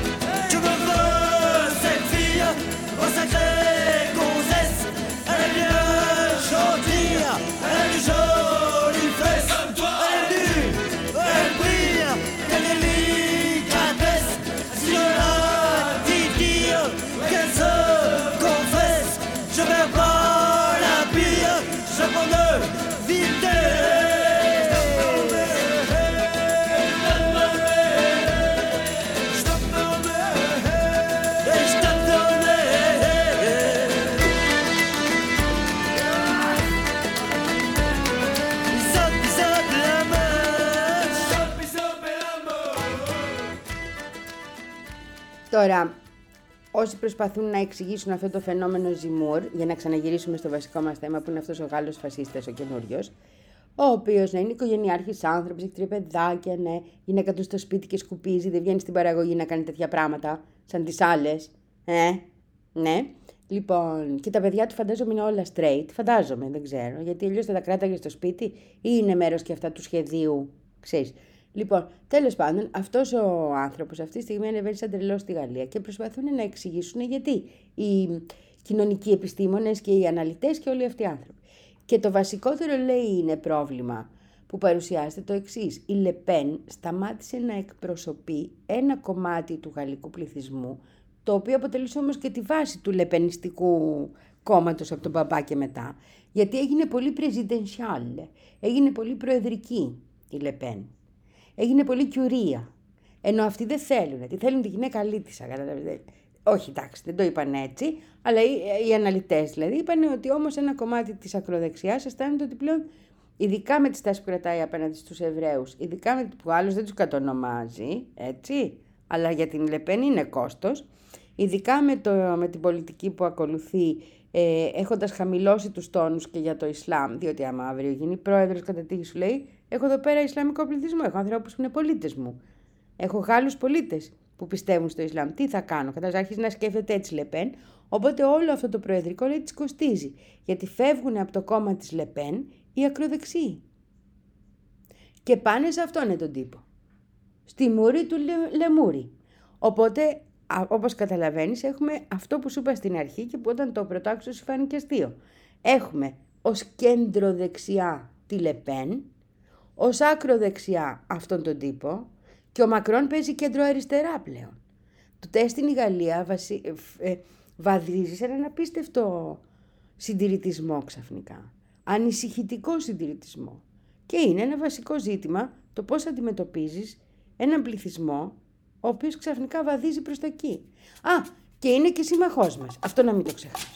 Elle est bien Τώρα, όσοι προσπαθούν να εξηγήσουν αυτό το φαινόμενο Ζιμούρ, για να ξαναγυρίσουμε στο βασικό μας θέμα που είναι αυτός ο Γάλλος φασίστας, ο καινούριος, ο οποίος να είναι οικογενειάρχης άνθρωπος, έχει τρία παιδάκια, ναι, γυναίκα του στο σπίτι και σκουπίζει, δεν βγαίνει στην παραγωγή να κάνει τέτοια πράγματα, σαν τις άλλες. Ε, ναι. Λοιπόν, και τα παιδιά του φαντάζομαι είναι όλα straight, φαντάζομαι, δεν ξέρω, γιατί αλλιώς θα τα κράταγε στο σπίτι ή είναι μέρος και αυτά του σχεδίου, ξέρεις. Λοιπόν, τέλος πάντων, αυτός ο άνθρωπος αυτή τη στιγμή ανεβαίνει σαν τρελός στη Γαλλία και προσπαθούν να εξηγήσουν γιατί οι κοινωνικοί επιστήμονες και οι αναλυτές και όλοι αυτοί οι άνθρωποι. Και το βασικότερο, λέει, είναι πρόβλημα που παρουσιάζεται το εξής. Η Λεπέν σταμάτησε να εκπροσωπεί ένα κομμάτι του γαλλικού πληθυσμού, το οποίο αποτελούσε όμως και τη βάση του λεπενιστικού κόμματος από τον μπαμπά και μετά, γιατί έγινε πολύ presidential, έγινε πολύ προεδρική η Λεπέν. Έγινε πολύ κιουρία. Ενώ αυτοί δεν θέλουν. Τι θέλουν τη γυναίκα αλήτησα. Όχι, εντάξει, δεν το είπαν έτσι. Αλλά οι, οι αναλυτές δηλαδή είπαν ότι όμως ένα κομμάτι της ακροδεξιάς αισθάνεται ότι πλέον, ειδικά με τη στάση που κρατάει απέναντι στους Εβραίους, ειδικά με που άλλος δεν τους κατονομάζει, έτσι, αλλά για την Λεπέν είναι κόστος, ειδικά με, το, με την πολιτική που ακολουθεί, ε, έχοντας χαμηλώσει τους τόνους και για το Ισλάμ, διότι άμα αύριο γίνει πρόεδρος κατά τύχη σου λέει, έχω εδώ πέρα Ισλαμικό πληθυσμό, έχω ανθρώπους που είναι πολίτες μου, έχω Γάλλους πολίτες που πιστεύουν στο Ισλάμ, τι θα κάνω, καταρχάς άρχισε να σκέφτεται έτσι Λεπέν, οπότε όλο αυτό το προεδρικό λέει της κοστίζει, γιατί φεύγουν από το κόμμα της Λεπέν οι ακροδεξιοί και πάνε σε αυτόν είναι τον τύπο, στη μούρη του Λε, Λεμούρη, οπότε όπως καταλαβαίνεις, έχουμε αυτό που σου είπα στην αρχή και που όταν το πρωτάξω σου φάνηκε αστείο. Έχουμε ως κέντρο δεξιά τη Λεπέν, ως άκρο δεξιά αυτόν τον τύπο και ο Μακρόν παίζει κέντρο αριστερά πλέον. Το τεστ στην Γαλλία βασι... ε, βαδίζει σε έναν απίστευτο συντηρητισμό ξαφνικά. Ανησυχητικό συντηρητισμό. Και είναι ένα βασικό ζήτημα το πώς αντιμετωπίζεις έναν πληθυσμό ο οποίος ξαφνικά βαδίζει προς τα εκεί. Α, και είναι και σύμμαχός μας. Αυτό να μην το ξεχάσω.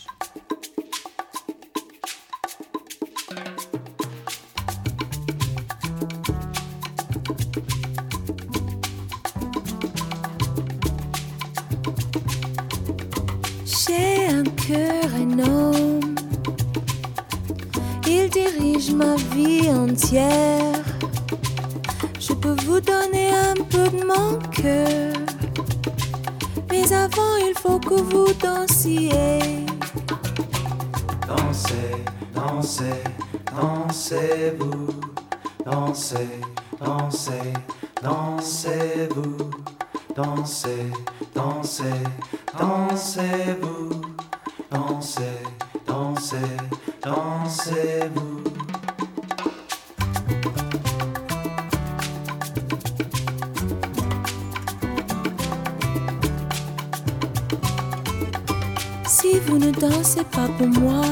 J'ai un cœur énorme, il dirige ma vie entière. Je peux vous donner un peu de mon cœur, mais avant il faut que vous dansiez. Dansez, dansez, dansez-vous. Dansez, dansez, dansez-vous. Dansez, dansez, dansez-vous. Dansez, dansez, dansez-vous. Si vous ne dansez pas pour moi,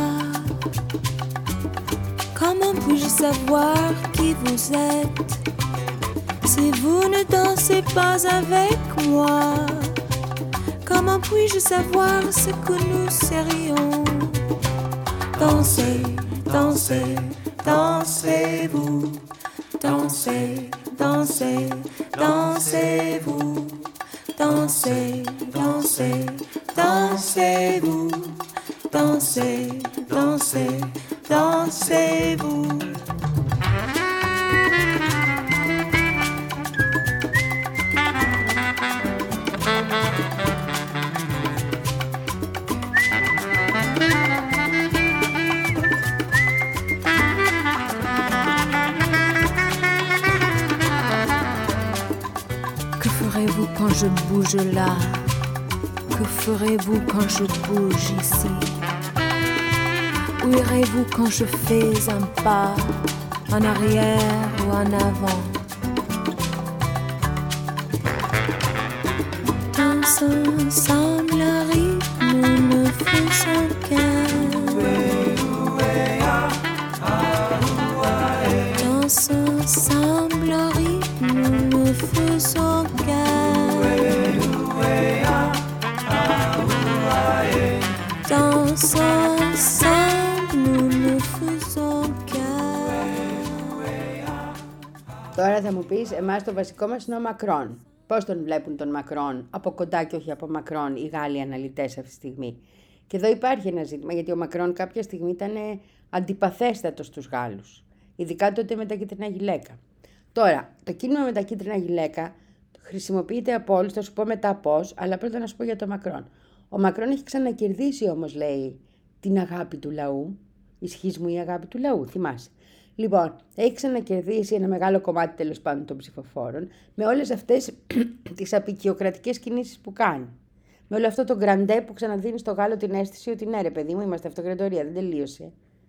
comment puis-je savoir qui vous êtes? Si vous ne dansez pas avec moi, comment puis-je savoir ce que nous serions? Dansez, dansez, dansez-vous. Dansez, dansez, dansez-vous. Dansez, dansez, dansez-vous. Dansez, dansez, dansez-vous. Que ferez-vous quand je bouge là? Que ferez-vous quand je bouge ici? Où irez-vous quand je fais un pas en arrière ou en avant? Dansons ensemble à rythme, ne faisons qu'un. Dansons ensemble à rythme, ne faisons qu'un. Dansons ensemble, nous ne faisons qu'un. Τώρα θα μου πεις, εμάς το βασικό μας είναι ο Μακρόν. Πώς τον βλέπουν τον Μακρόν, από κοντά και όχι από μακρόν, οι Γάλλοι αναλυτές αυτή τη στιγμή. Και εδώ υπάρχει ένα ζήτημα, γιατί ο Μακρόν κάποια στιγμή ήταν αντιπαθέστατος στους Γάλλους. Ειδικά τότε με τα κίτρινα γυλαίκα. Τώρα, το κίνημα με τα κίτρινα γυλαίκα χρησιμοποιείται από όλους, θα σου πω μετά πώς, αλλά πρώτα να σου πω για τον Μακρόν. Ο Μακρόν έχει ξανακερδίσει όμως, λέει, την αγάπη του λαού. Ισχύς μου η αγάπη του λαού, θυμάσαι. Λοιπόν, έχει ξανακερδίσει ένα μεγάλο κομμάτι τέλος πάντων των ψηφοφόρων με όλες αυτές τις απεικιοκρατικές κινήσεις που κάνει. Με όλο αυτό το γκραντέ που ξαναδίνει στο Γάλλο την αίσθηση ότι ναι, ρε παιδί μου, είμαστε αυτοκρατορία, δεν τελείωσε.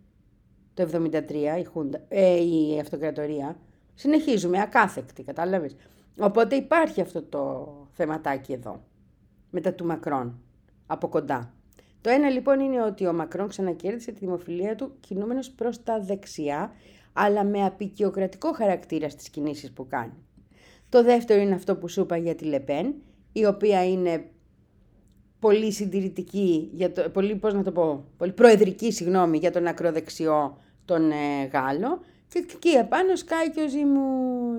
Το εβδομήντα τρία η, Χούντα, ε, η αυτοκρατορία. Συνεχίζουμε, ακάθεκτη, κατάλαβες. Οπότε υπάρχει αυτό το θεματάκι εδώ, μετά του Μακρόν, από κοντά. Το ένα λοιπόν είναι ότι ο Μακρόν ξανακέρδισε τη δημοφιλία του κινούμενος προς τα δεξιά, αλλά με απεικιοκρατικό χαρακτήρα στις κινήσεις που κάνει. Το δεύτερο είναι αυτό που σου είπα για τη Λεπέν, η οποία είναι πολύ συντηρητική, για το, πολύ, πώς να το πω, πολύ προεδρική, συγγνώμη, για τον ακροδεξιό τον ε, Γάλλο, και εκεί επάνω σκάει και ο Ζιμούρ.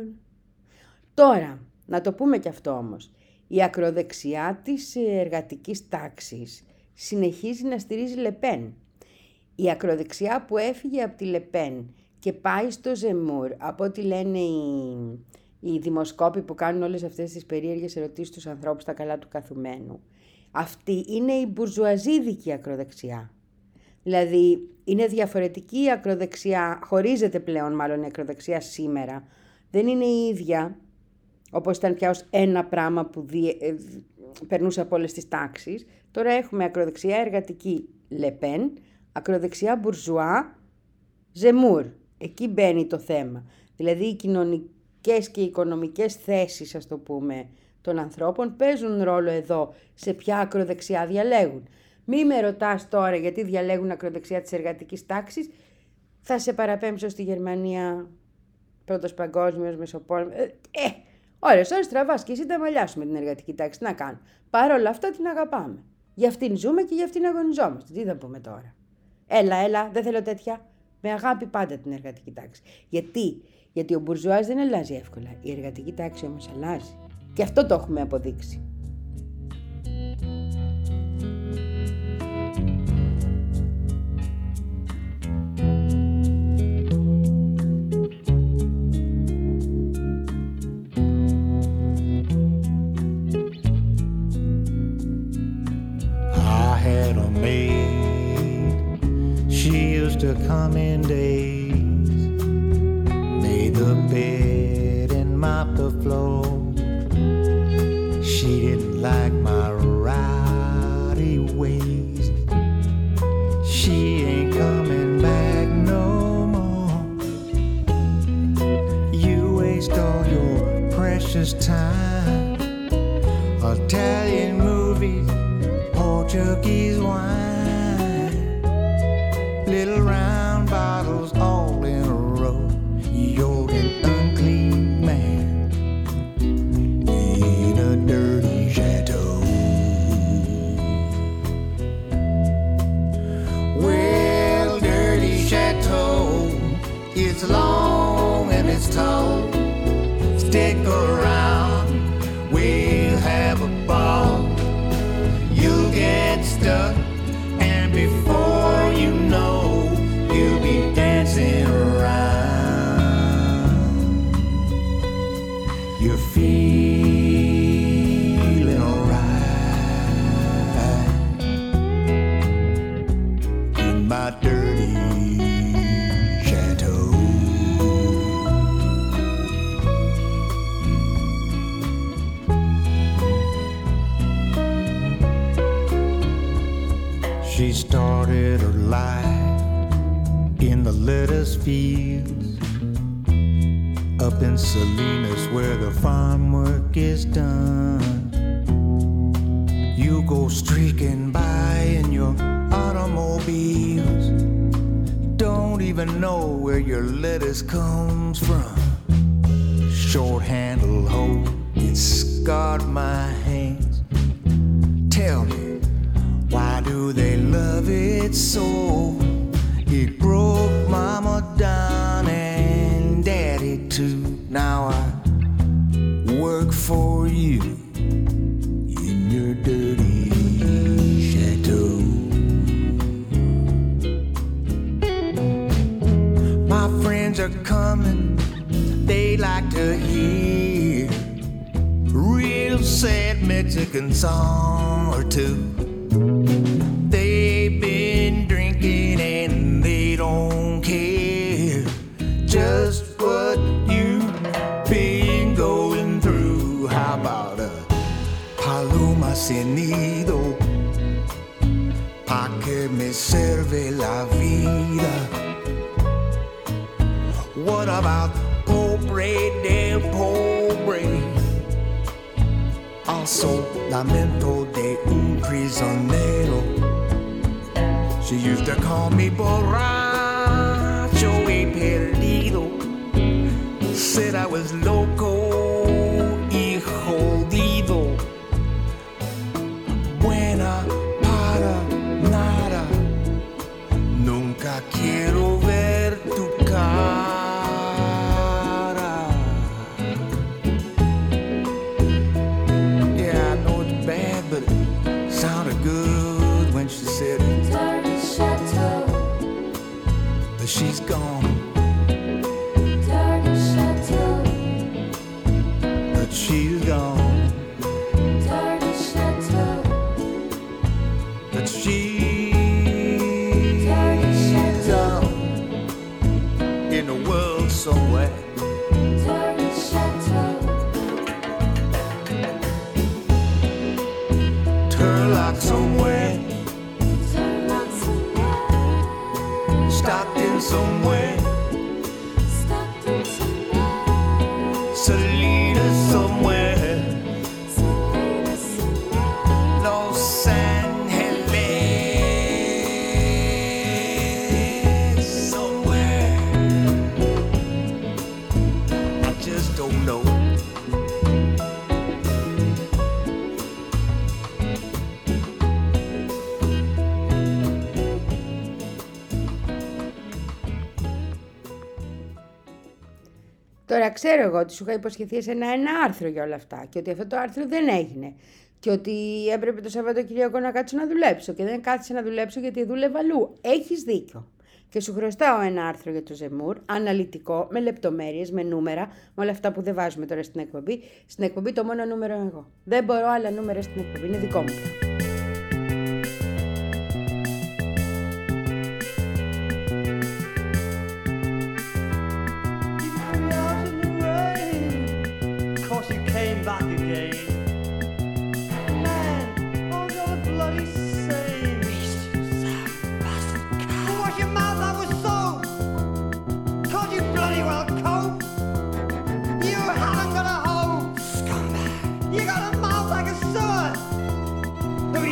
Τώρα, να το πούμε και αυτό όμως, η ακροδεξιά της εργατικής τάξης συνεχίζει να στηρίζει Λεπέν. Η ακροδεξιά που έφυγε από τη Λεπέν και πάει στο Ζεμούρ, από ό,τι λένε οι, οι δημοσκόποι που κάνουν όλες αυτές τις περίεργες ερωτήσεις στους ανθρώπους στα καλά του καθουμένου, αυτή είναι η μπουρζουαζίδικη ακροδεξιά. Δηλαδή είναι διαφορετική η ακροδεξιά, χωρίζεται πλέον μάλλον η ακροδεξιά σήμερα. Δεν είναι η ίδια, όπως ήταν πια ως ένα πράγμα που δι... ε, περνούσε από όλες τις τάξεις. Τώρα έχουμε ακροδεξιά εργατική Λεπέν, ακροδεξιά μπουρζουά Ζεμούρ. Εκεί μπαίνει το θέμα. Δηλαδή οι κοινωνικές και οι οικονομικές θέσεις, ας το πούμε, των ανθρώπων παίζουν ρόλο εδώ σε ποια ακροδεξιά διαλέγουν. Μη με ρωτάς τώρα γιατί διαλέγουν ακροδεξιά της εργατικής τάξης. Θα σε παραπέμψω στη Γερμανία, πρώτος παγκόσμιος, Μεσοπόλεμο. Ε, ε, ώρες, ώρες τραβάς και εσύ τα μαλλιά σου με την εργατική τάξη. Τι να κάνω. Παρ' όλα αυτά την αγαπάμε. Για αυτήν ζούμε και για αυτήν αγωνιζόμαστε. Τι θα πούμε τώρα. Έλα, έλα, δεν θέλω τέτοια. Με αγάπη πάντα την εργατική τάξη. Γιατί, Γιατί ο μπουρζουάς δεν αλλάζει εύκολα. Η εργατική τάξη όμως αλλάζει. Και αυτό το έχουμε αποδείξει. To come in days, made the bed and mopped the floor. She didn't like my rowdy ways. She ain't coming back no more. You waste all your precious time. Italian movies, Portuguese wine. Little round bottles all in a row. You're an unclean man in a dirty chateau. Well, dirty chateau, it's long and it's tall. Stick around, we'll have a ball. You'll get stuck, and before you know, you'll be dancing around. You're feeling alright in my dirty chateau. She started her life in the lettuce fields up in Salinas where the farm work is done. You go streaking by in your automobiles, don't even know where your lettuce comes from. Short handle hoe, it scarred my hands. Tell me, why do they love it so? It broke mama down and daddy too. Now I work for you. winter coming, they like to hear real sad Mexican song or two. They've been drinking and they don't care just what you've been going through. How about a paloma sin nido, pa que me serve la vida? What about pobre del pobre? Also lamento de un prisionero. She used to call me borracho y perdido. Said I was loco y jodido. Buena para nada. Nunca quiero ver tu cara. Yeah, I know it's bad, but it sounded good when she said it. Dirty chateau. But she's gone. Dirty chateau. But she's gone. Dirty chateau. But she's Dirty chateau. gone. In the world somewhere. Dirty chateau. Turlock somewhere. Turlock somewhere. Stockton somewhere. Stockton somewhere. Salida somewhere. Salida somewhere. Los Angeles somewhere. I just don't know. Τώρα ξέρω εγώ ότι σου είχα υποσχεθεί εσένα ένα άρθρο για όλα αυτά και ότι αυτό το άρθρο δεν έγινε και ότι έπρεπε το Σαββατοκύριακο να κάτσω να δουλέψω και δεν κάθισα να δουλέψω γιατί δούλευα αλλού. Έχεις δίκιο. Και σου χρωστάω ένα άρθρο για το Ζεμούρ, αναλυτικό, με λεπτομέρειες, με νούμερα, με όλα αυτά που δεν βάζουμε τώρα στην εκπομπή. Στην εκπομπή το μόνο νούμερο είμαι εγώ. Δεν μπορώ άλλα νούμερα στην εκπομπή, είναι δικό μου. You got a mouth like a sewer.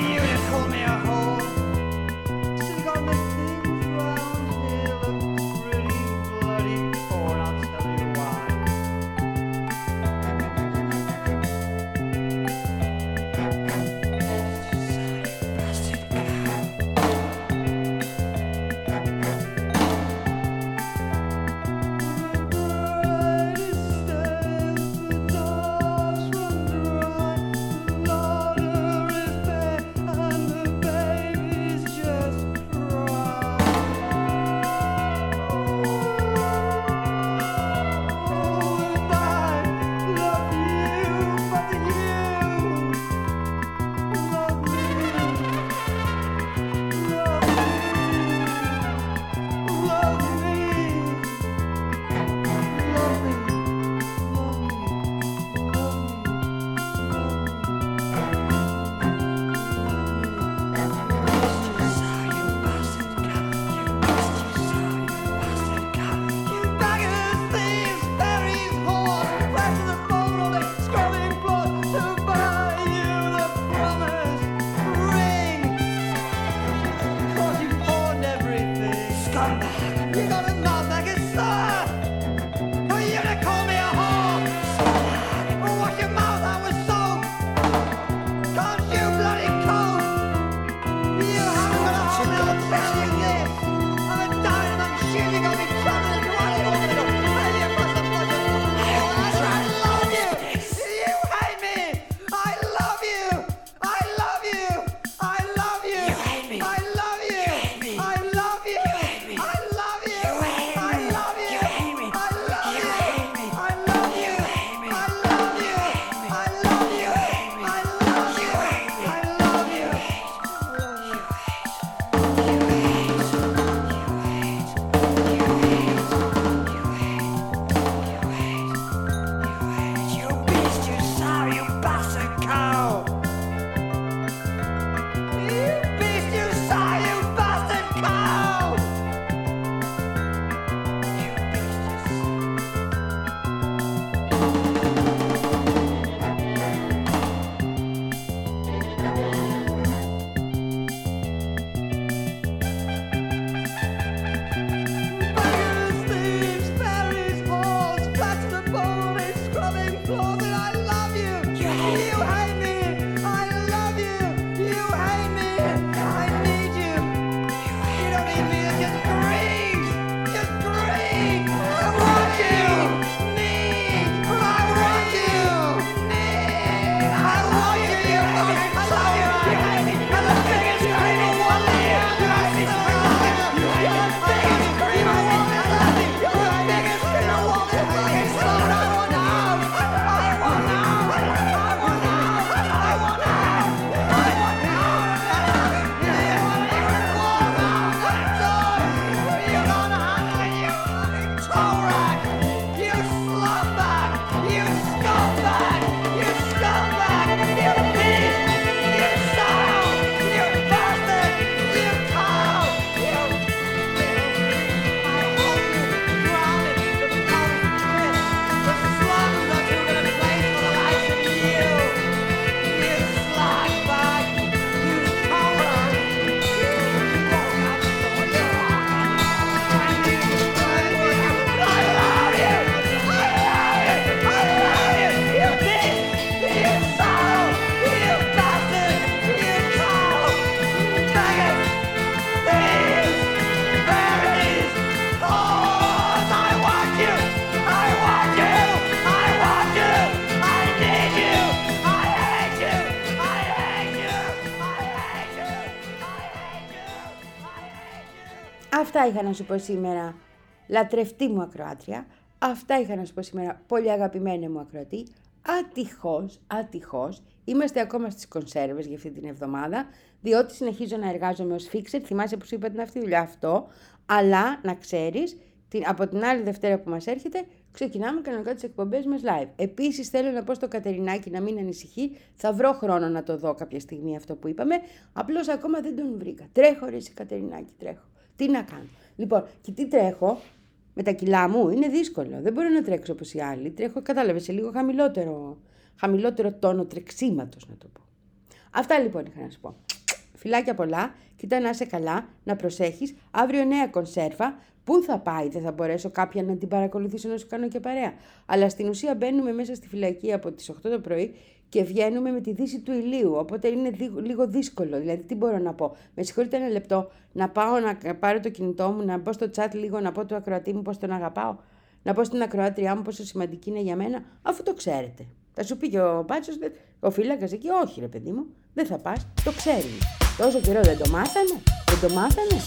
Αυτά είχα να σου πω σήμερα, λατρευτή μου ακροάτρια. Αυτά είχα να σου πω σήμερα, πολύ αγαπημένη μου ακροατή. Ατυχώς, ατυχώς, είμαστε ακόμα στις κονσέρβες για αυτή την εβδομάδα, διότι συνεχίζω να εργάζομαι ως fixer. Θυμάσαι που σου είπα την αυτή δουλειά αυτό, αλλά να ξέρεις, την, από την άλλη Δευτέρα που μας έρχεται, ξεκινάμε κανονικά τις εκπομπές μας live. Επίσης θέλω να πω στο Κατερινάκι να μην ανησυχεί, θα βρω χρόνο να το δω κάποια στιγμή αυτό που είπαμε, απλώς ακόμα δεν τον βρήκα. Τρέχω ρε εσύ Κατερινάκι, τρέχω. Τι να κάνω. Λοιπόν, και τι τρέχω, με τα κιλά μου είναι δύσκολο, δεν μπορώ να τρέξω όπως οι άλλοι, τρέχω, κατάλαβες, σε λίγο χαμηλότερο, χαμηλότερο τόνο τρεξίματος να το πω. Αυτά λοιπόν είχα να σου πω. Φιλάκια πολλά, κοίτα να είσαι καλά, να προσέχεις, αύριο νέα κονσέρβα. Πού θα πάει, δεν θα μπορέσω κάποια να την παρακολουθήσω να σου κάνω και παρέα. Αλλά στην ουσία μπαίνουμε μέσα στη φυλακή από τις οκτώ το πρωί και βγαίνουμε με τη δύση του ηλίου. Οπότε είναι δι, λίγο δύσκολο. Δηλαδή, τι μπορώ να πω. Με συγχωρείτε ένα λεπτό, να πάω να πάρω το κινητό μου, να μπω στο chat λίγο, να πω του ακροατή μου πώς τον αγαπάω. Να πω στην ακροάτριά μου πόσο σημαντική είναι για μένα, αφού το ξέρετε. Θα σου πει και ο Μπάτσος, ο φύλακας εκεί, όχι ρε παιδί μου, δεν θα πας, το ξέρει. Τόσο καιρό δεν το μάθανε, δεν το μάθανε.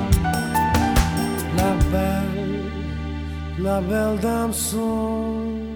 La belle dame son